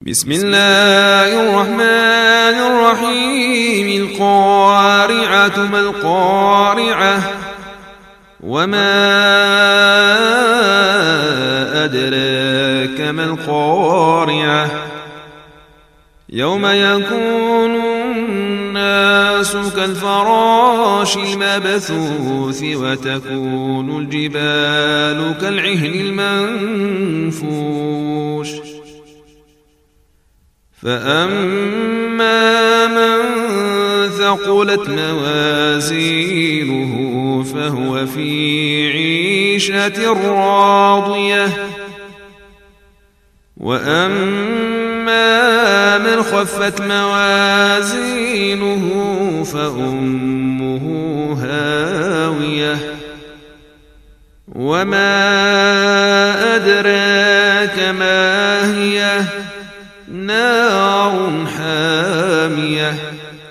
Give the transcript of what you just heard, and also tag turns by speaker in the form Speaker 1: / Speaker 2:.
Speaker 1: بسم الله الرحمن الرحيم. القارعة ما القارعة وما أدراك ما القارعة يوم يكون الناس كالفراش المبثوث وتكون الجبال كالعهن المنفوش فأما من ثقلت موازينه فهو في عيشة راضية وأما من خفت موازينه فأمه هاوية وما أدراك ما هي نار حامية